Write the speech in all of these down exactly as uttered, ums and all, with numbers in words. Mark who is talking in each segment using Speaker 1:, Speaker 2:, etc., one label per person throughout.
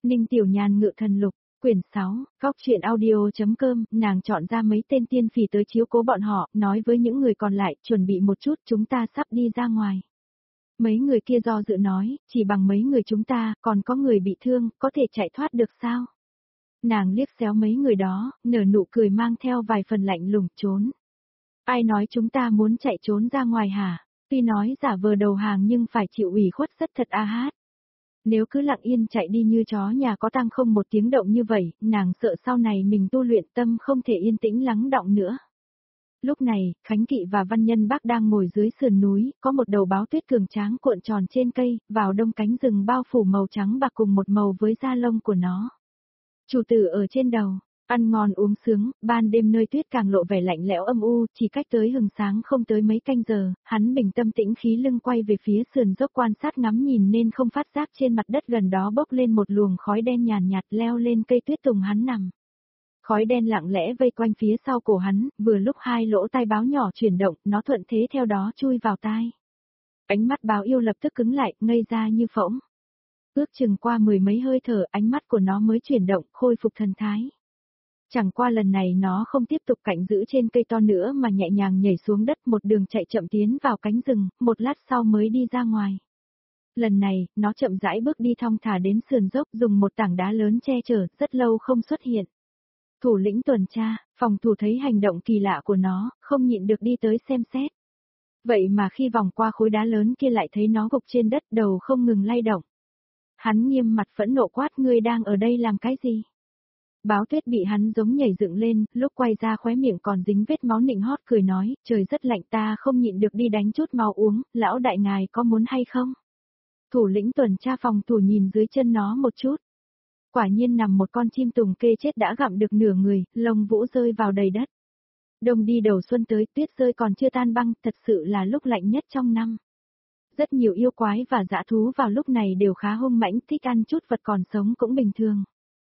Speaker 1: Ninh Tiểu Nhàn ngự thần lục, quyển sáu, góc truyện audio.com, nàng chọn ra mấy tên tiên phì tới chiếu cố bọn họ, nói với những người còn lại, chuẩn bị một chút, chúng ta sắp đi ra ngoài. Mấy người kia do dự nói, chỉ bằng mấy người chúng ta, còn có người bị thương, có thể chạy thoát được sao? Nàng liếc xéo mấy người đó, nở nụ cười mang theo vài phần lạnh lùng, trốn. Ai nói chúng ta muốn chạy trốn ra ngoài hả? Tuy nói giả vờ đầu hàng nhưng phải chịu ủy khuất rất thật a hát. Nếu cứ lặng yên chạy đi như chó nhà có tang không một tiếng động như vậy, nàng sợ sau này mình tu luyện tâm không thể yên tĩnh lắng đọng nữa. Lúc này, Khánh Kỵ và Văn Nhân Bác đang ngồi dưới sườn núi, có một đầu báo tuyết cường tráng cuộn tròn trên cây, vào đông cánh rừng bao phủ màu trắng bạc cùng một màu với da lông của nó. Chủ tử ở trên đầu, ăn ngon uống sướng, ban đêm nơi tuyết càng lộ vẻ lạnh lẽo âm u, chỉ cách tới hừng sáng không tới mấy canh giờ, hắn bình tâm tĩnh khí lưng quay về phía sườn dốc quan sát ngắm nhìn nên không phát giác trên mặt đất gần đó bốc lên một luồng khói đen nhàn nhạt leo lên cây tuyết tùng hắn nằm. Khói đen lặng lẽ vây quanh phía sau cổ hắn, vừa lúc hai lỗ tai báo nhỏ chuyển động, nó thuận thế theo đó chui vào tai. Ánh mắt báo yêu lập tức cứng lại, ngây ra như phỗng. Ước chừng qua mười mấy hơi thở, ánh mắt của nó mới chuyển động, khôi phục thần thái. Chẳng qua lần này nó không tiếp tục cạnh giữ trên cây to nữa mà nhẹ nhàng nhảy xuống đất một đường chạy chậm tiến vào cánh rừng, một lát sau mới đi ra ngoài. Lần này, nó chậm rãi bước đi thong thả đến sườn dốc dùng một tảng đá lớn che chở, rất lâu không xuất hiện. Thủ lĩnh tuần tra, phòng thủ thấy hành động kỳ lạ của nó, không nhịn được đi tới xem xét. Vậy mà khi vòng qua khối đá lớn kia lại thấy nó gục trên đất đầu không ngừng lay động. Hắn nghiêm mặt phẫn nộ quát ngươi đang ở đây làm cái gì? Báo tuyết bị hắn giống nhảy dựng lên, lúc quay ra khóe miệng còn dính vết máu nịnh hót cười nói, trời rất lạnh ta không nhịn được đi đánh chút máu uống, lão đại ngài có muốn hay không? Thủ lĩnh tuần tra phòng thủ nhìn dưới chân nó một chút. Quả nhiên nằm một con chim tùng kê chết đã gặm được nửa người, lông vũ rơi vào đầy đất. Đông đi đầu xuân tới, tuyết rơi còn chưa tan băng, thật sự là lúc lạnh nhất trong năm. Rất nhiều yêu quái và dã thú vào lúc này đều khá hung mãnh, thích ăn chút vật còn sống cũng bình thường.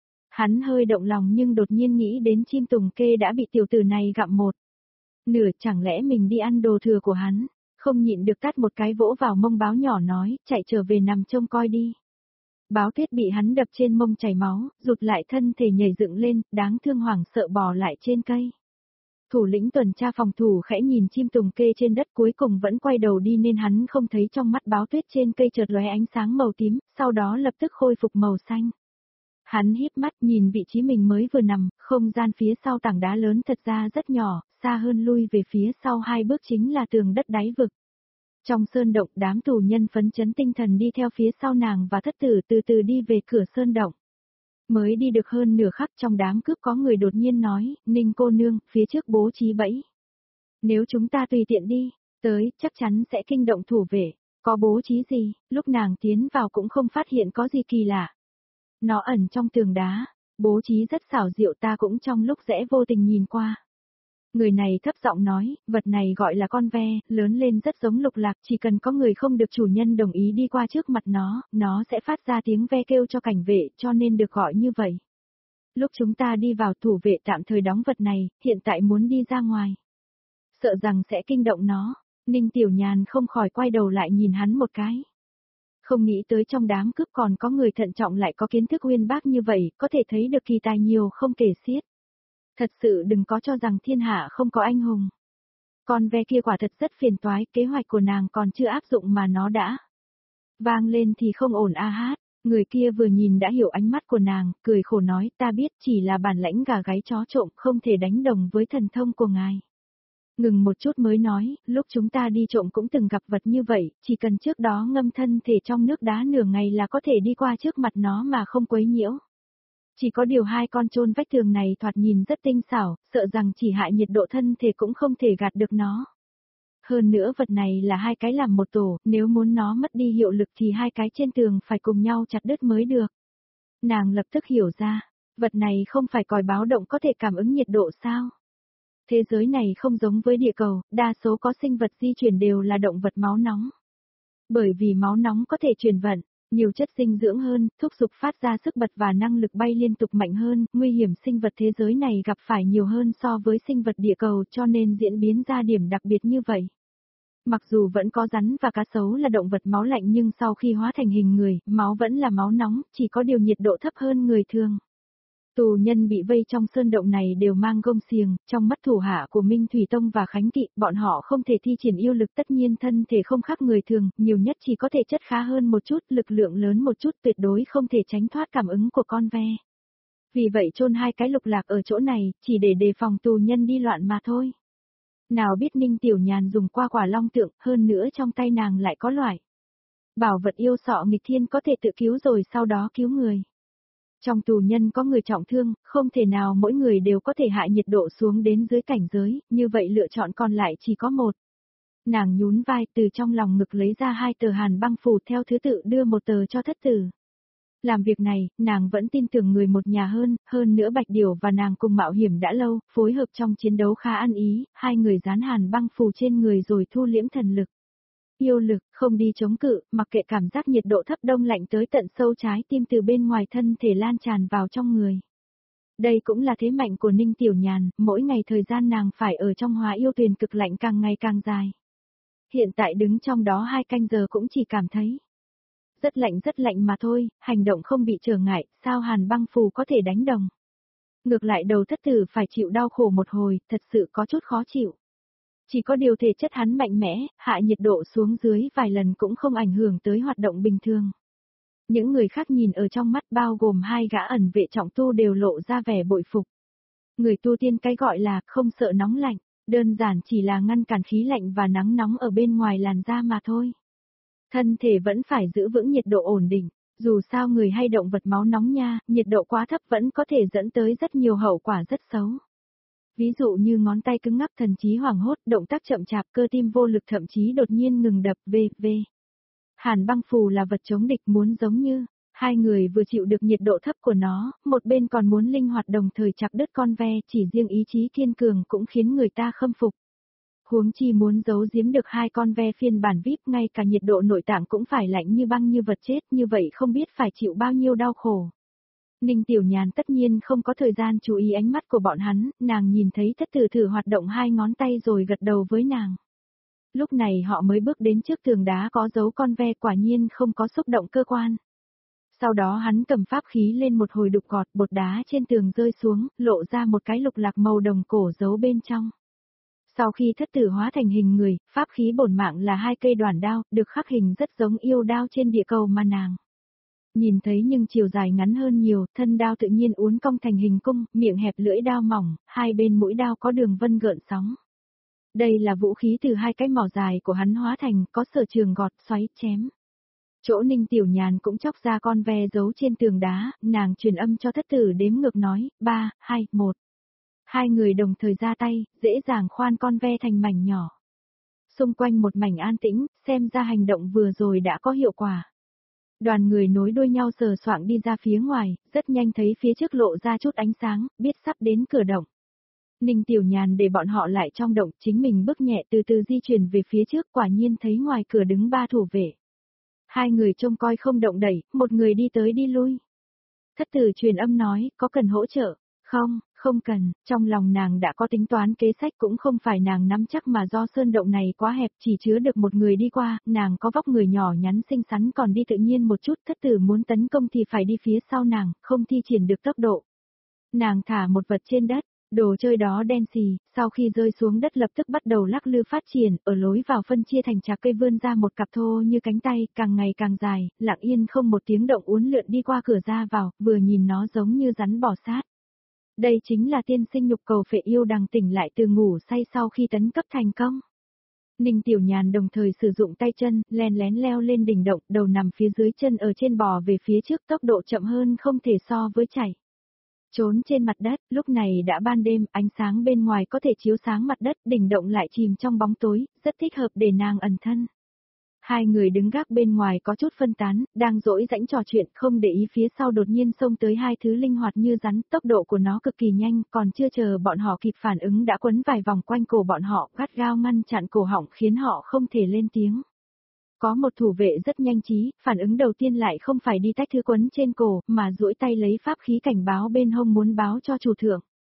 Speaker 1: Hắn hơi động lòng nhưng đột nhiên nghĩ đến chim tùng kê đã bị tiểu tử này gặm một nửa, chẳng lẽ mình đi ăn đồ thừa của hắn, không nhịn được tát một cái vỗ vào mông báo nhỏ nói, chạy trở về nằm trông coi đi. Báo tuyết bị hắn đập trên mông chảy máu, rụt lại thân thể nhảy dựng lên, đáng thương hoảng sợ bò lại trên cây. Thủ lĩnh tuần tra phòng thủ khẽ nhìn chim tùng kê trên đất cuối cùng vẫn quay đầu đi nên hắn không thấy trong mắt báo tuyết trên cây chợt lóe ánh sáng màu tím, sau đó lập tức khôi phục màu xanh. Hắn híp mắt nhìn vị trí mình mới vừa nằm, không gian phía sau tảng đá lớn thật ra rất nhỏ, xa hơn lui về phía sau hai bước chính là tường đất đáy vực. Trong sơn động đám tù nhân phấn chấn tinh thần đi theo phía sau nàng và thất tử từ từ đi về cửa sơn động. Mới đi được hơn nửa khắc trong đám cướp có người đột nhiên nói, Ninh cô nương, phía trước bố trí bẫy. Nếu chúng ta tùy tiện đi, tới, chắc chắn sẽ kinh động thủ vệ, có bố trí gì, lúc nàng tiến vào cũng không phát hiện có gì kỳ lạ. Nó ẩn trong tường đá, bố trí rất xảo diệu ta cũng trong lúc rẽ vô tình nhìn qua. Người này thấp giọng nói, vật này gọi là con ve, lớn lên rất giống lục lạc, chỉ cần có người không được chủ nhân đồng ý đi qua trước mặt nó, nó sẽ phát ra tiếng ve kêu cho cảnh vệ, cho nên được gọi như vậy. Lúc chúng ta đi vào thủ vệ tạm thời đóng vật này, hiện tại muốn đi ra ngoài. Sợ rằng sẽ kinh động nó, Ninh Tiểu Nhàn không khỏi quay đầu lại nhìn hắn một cái. Không nghĩ tới trong đám cướp còn có người thận trọng lại có kiến thức uyên bác như vậy, có thể thấy được kỳ tài nhiều không kể xiết. Thật sự đừng có cho rằng thiên hạ không có anh hùng. Con ve kia quả thật rất phiền toái, kế hoạch của nàng còn chưa áp dụng mà nó đã vang lên thì không ổn a hát. Người kia vừa nhìn đã hiểu ánh mắt của nàng, cười khổ nói, ta biết chỉ là bản lãnh gà gáy chó trộm, không thể đánh đồng với thần thông của ngài. Ngừng một chút mới nói, lúc chúng ta đi trộm cũng từng gặp vật như vậy, chỉ cần trước đó ngâm thân thể trong nước đá nửa ngày là có thể đi qua trước mặt nó mà không quấy nhiễu. Chỉ có điều hai con chôn vách tường này thoạt nhìn rất tinh xảo, sợ rằng chỉ hại nhiệt độ thân thể cũng không thể gạt được nó. Hơn nữa vật này là hai cái làm một tổ, nếu muốn nó mất đi hiệu lực thì hai cái trên tường phải cùng nhau chặt đứt mới được. Nàng lập tức hiểu ra, vật này không phải còi báo động có thể cảm ứng nhiệt độ sao? Thế giới này không giống với địa cầu, đa số có sinh vật di chuyển đều là động vật máu nóng. Bởi vì máu nóng có thể truyền vận, nhiều chất dinh dưỡng hơn, thúc giục phát ra sức bật và năng lực bay liên tục mạnh hơn, nguy hiểm sinh vật thế giới này gặp phải nhiều hơn so với sinh vật địa cầu cho nên diễn biến ra điểm đặc biệt như vậy. Mặc dù vẫn có rắn và cá sấu là động vật máu lạnh nhưng sau khi hóa thành hình người, máu vẫn là máu nóng, chỉ có điều nhiệt độ thấp hơn người thường. Tù nhân bị vây trong sơn động này đều mang gông xiềng, trong mắt thủ hạ của Minh Thủy Tông và Khánh Kỵ, bọn họ không thể thi triển yêu lực, tất nhiên thân thể không khác người thường, nhiều nhất chỉ có thể chất khá hơn một chút, lực lượng lớn một chút, tuyệt đối không thể tránh thoát cảm ứng của con ve. Vì vậy chôn hai cái lục lạc ở chỗ này, chỉ để đề phòng tù nhân đi loạn mà thôi. Nào biết Ninh Tiểu Nhàn dùng qua quả long tượng, hơn nữa trong tay nàng lại có loại bảo vật yêu sọ nghịch thiên có thể tự cứu rồi sau đó cứu người. Trong tù nhân có người trọng thương, không thể nào mỗi người đều có thể hạ nhiệt độ xuống đến dưới cảnh giới, như vậy lựa chọn còn lại chỉ có một. Nàng nhún vai từ trong lòng ngực lấy ra hai tờ hàn băng phù theo thứ tự đưa một tờ cho thất tử. Làm việc này, nàng vẫn tin tưởng người một nhà hơn, hơn nữa Bạch Điểu và nàng cùng mạo hiểm đã lâu, phối hợp trong chiến đấu khá ăn ý, hai người dán hàn băng phù trên người rồi thu liễm thần lực. Yêu lực, không đi chống cự, mặc kệ cảm giác nhiệt độ thấp đông lạnh tới tận sâu trái tim từ bên ngoài thân thể lan tràn vào trong người. Đây cũng là thế mạnh của Ninh Tiểu Nhàn, mỗi ngày thời gian nàng phải ở trong hóa yêu tuyền cực lạnh càng ngày càng dài. Hiện tại đứng trong đó hai canh giờ cũng chỉ cảm thấy rất lạnh rất lạnh mà thôi, hành động không bị trở ngại, sao hàn băng phù có thể đánh đồng. Ngược lại đầu thất tử phải chịu đau khổ một hồi, thật sự có chút khó chịu. Chỉ có điều thể chất hắn mạnh mẽ, hạ nhiệt độ xuống dưới vài lần cũng không ảnh hưởng tới hoạt động bình thường. Những người khác nhìn ở trong mắt bao gồm hai gã ẩn vệ trọng tu đều lộ ra vẻ bội phục. Người tu tiên cái gọi là không sợ nóng lạnh, đơn giản chỉ là ngăn cản khí lạnh và nắng nóng ở bên ngoài làn da mà thôi. Thân thể vẫn phải giữ vững nhiệt độ ổn định, dù sao người hay động vật máu nóng nha, nhiệt độ quá thấp vẫn có thể dẫn tới rất nhiều hậu quả rất xấu. Ví dụ như ngón tay cứng ngắc thần trí hoảng hốt, động tác chậm chạp, cơ tim vô lực thậm chí đột nhiên ngừng đập vân vân. Hàn băng phù là vật chống địch muốn giống như, hai người vừa chịu được nhiệt độ thấp của nó, một bên còn muốn linh hoạt đồng thời chặt đứt con ve, chỉ riêng ý chí kiên cường cũng khiến người ta khâm phục. Huống chi muốn giấu giếm được hai con ve phiên bản vi ai pi, ngay cả nhiệt độ nội tạng cũng phải lạnh như băng như vật chết, như vậy không biết phải chịu bao nhiêu đau khổ. Ninh Tiểu Nhàn tất nhiên không có thời gian chú ý ánh mắt của bọn hắn, nàng nhìn thấy thất tử thử hoạt động hai ngón tay rồi gật đầu với nàng. Lúc này họ mới bước đến trước tường đá có dấu con ve, quả nhiên không có xúc động cơ quan. Sau đó hắn cầm pháp khí lên một hồi đục gọt, bột đá trên tường rơi xuống, lộ ra một cái lục lạc màu đồng cổ giấu bên trong. Sau khi thất tử hóa thành hình người, pháp khí bổn mạng là hai cây đoản đao, được khắc hình rất giống yêu đao trên địa cầu mà nàng nhìn thấy, nhưng chiều dài ngắn hơn nhiều, thân đao tự nhiên uốn cong thành hình cung, miệng hẹp, lưỡi đao mỏng, hai bên mũi đao có đường vân gợn sóng. Đây là vũ khí từ hai cái mỏ dài của hắn hóa thành, có sở trường gọt, xoáy, chém. Chỗ Ninh Tiểu Nhàn cũng chóc ra con ve giấu trên tường đá, nàng truyền âm cho thất tử đếm ngược nói, ba, hai, một. Hai người đồng thời ra tay, dễ dàng khoan con ve thành mảnh nhỏ. Xung quanh một mảnh an tĩnh, xem ra hành động vừa rồi đã có hiệu quả. Đoàn người nối đuôi nhau sờ soạng đi ra phía ngoài, rất nhanh thấy phía trước lộ ra chút ánh sáng, biết sắp đến cửa động. Ninh Tiểu Nhàn để bọn họ lại trong động, chính mình bước nhẹ từ từ di chuyển về phía trước, quả nhiên thấy ngoài cửa đứng ba thủ vệ. Hai người trông coi không động đẩy, một người đi tới đi lui. Thất tử truyền âm nói, có cần hỗ trợ? Không, không cần, trong lòng nàng đã có tính toán kế sách, cũng không phải nàng nắm chắc mà do sơn động này quá hẹp, chỉ chứa được một người đi qua, nàng có vóc người nhỏ nhắn xinh xắn còn đi tự nhiên một chút, thất tử muốn tấn công thì phải đi phía sau nàng, không thi triển được tốc độ. Nàng thả một vật trên đất, đồ chơi đó đen xì, sau khi rơi xuống đất lập tức bắt đầu lắc lư phát triển, ở lối vào phân chia thành chạc cây vươn ra một cặp thô như cánh tay, càng ngày càng dài, lặng yên không một tiếng động uốn lượn đi qua cửa ra vào, vừa nhìn nó giống như rắn bò sát. Đây chính là tiên sinh nhục cầu phệ yêu đằng tỉnh lại từ ngủ say sau khi tấn cấp thành công. Ninh Tiểu Nhàn đồng thời sử dụng tay chân, len lén leo lên đỉnh động, đầu nằm phía dưới chân ở trên bò về phía trước, tốc độ chậm hơn không thể so với chảy. Trốn trên mặt đất, lúc này đã ban đêm, ánh sáng bên ngoài có thể chiếu sáng mặt đất, đỉnh động lại chìm trong bóng tối, rất thích hợp để nàng ẩn thân. Hai người đứng gác bên ngoài có chút phân tán, đang dỗi rãnh trò chuyện, không để ý phía sau đột nhiên xông tới hai thứ linh hoạt như rắn, tốc độ của nó cực kỳ nhanh, còn chưa chờ bọn họ kịp phản ứng đã quấn vài vòng quanh cổ bọn họ, gắt gao ngăn chặn cổ họng khiến họ không thể lên tiếng. Có một thủ vệ rất nhanh trí, phản ứng đầu tiên lại không phải đi tách thứ quấn trên cổ, mà duỗi tay lấy pháp khí cảnh báo bên hông muốn báo cho chủ thượng.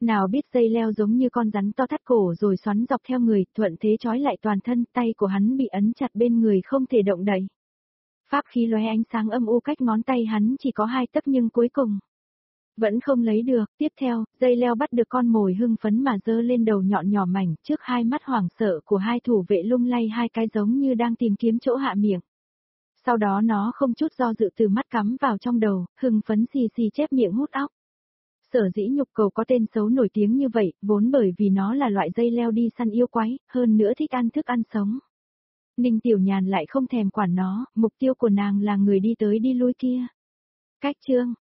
Speaker 1: Nào biết dây leo giống như con rắn to thắt cổ rồi xoắn dọc theo người, thuận thế trói lại toàn thân, tay của hắn bị ấn chặt bên người không thể động đậy. Pháp khí lóe ánh sáng âm u cách ngón tay hắn chỉ có hai tấc nhưng cuối cùng vẫn không lấy được. Tiếp theo, dây leo bắt được con mồi hưng phấn mà giơ lên đầu nhọn nhỏ mảnh, trước hai mắt hoảng sợ của hai thủ vệ lung lay hai cái giống như đang tìm kiếm chỗ hạ miệng. Sau đó nó không chút do dự từ mắt cắm vào trong đầu, hưng phấn xì xì chép miệng hút óc. Sở dĩ nhục cầu có tên xấu nổi tiếng như vậy, vốn bởi vì nó là loại dây leo đi săn yêu quái, hơn nữa thích ăn thức ăn sống. Ninh Tiểu Nhàn lại không thèm quản nó, mục tiêu của nàng là người đi tới đi lui kia. Cách chương